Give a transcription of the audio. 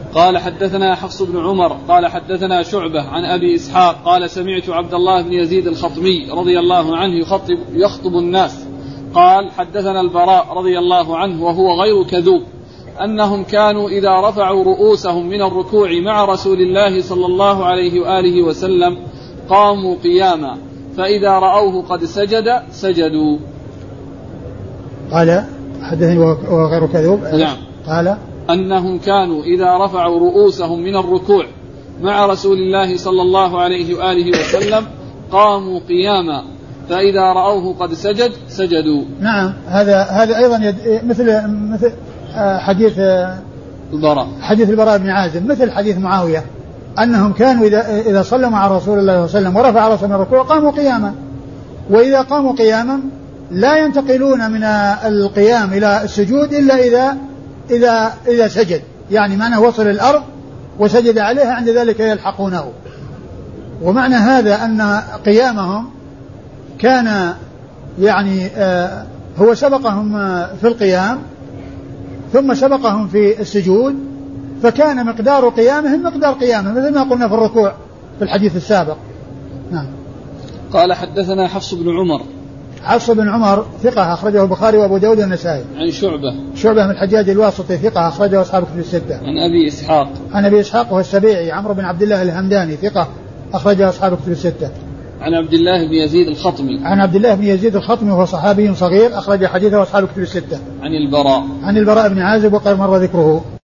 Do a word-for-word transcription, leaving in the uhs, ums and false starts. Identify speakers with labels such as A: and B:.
A: قال حدثنا حفص بن عمر قال حدثنا شعبة عن أبي إسحاق قال سمعت عبد الله بن يزيد الخطمي رضي الله عنه يخطب, يخطب الناس قال حدثنا البراء رضي الله عنه وهو غير كذوب أنهم كانوا إذا رفعوا رؤوسهم من الركوع مع رسول الله صلى الله عليه وآله وسلم قاموا قياما فإذا رأوه قد سجد سجدوا.
B: قال حدثني وهو غير كذوب.
A: نعم.
B: قال
A: أنهم كانوا إذا رفعوا رؤوسهم من الركوع مع رسول الله صلى الله عليه وآله وسلم قاموا قياما فإذا رأوه قد سجد سجدوا.
B: نعم. هذا هذا أيضا يد مثل مثل حديث
A: البراء
B: حديث البراء بن عازب مثل حديث معاوية أنهم كانوا إذا إذا صلوا مع رسول الله صلى الله عليه وسلم ورفع رأسهم من الركوع قاموا قياما، وإذا قاموا قياما لا ينتقلون من القيام إلى السجود إلا إذا إذا إذا سجد، يعني معناه وصل الأرض وسجد عليها عند ذلك يلحقونه. ومعنى هذا أن قيامهم كان يعني آه هو سبقهم في القيام ثم سبقهم في السجود، فكان مقدار قيامهم مقدار قيامهم مثل ما قلنا في الركوع في الحديث السابق. نعم.
A: قال حدثنا حفص بن عمر.
B: حفص بن عمر ثقة أخرجه البخاري وأبو داود والنسائي.
A: عن شعبة.
B: شعبة من الحجاج الواسطي ثقة أخرجه أصحاب كتب الستة.
A: عن أبي إسحاق.
B: عن أبي إسحاق وهو السبيعي عمرو بن عبد الله الهمداني ثقة أخرجه أصحاب كتب الستة.
A: عن عبد الله بن يزيد الخطمي.
B: عن عبد الله بن يزيد الخطمي وهو صحابي صغير أخرج حديثه أصحاب كتب الستة.
A: عن البراء.
B: عن البراء بن عازب وقد مر ذكره.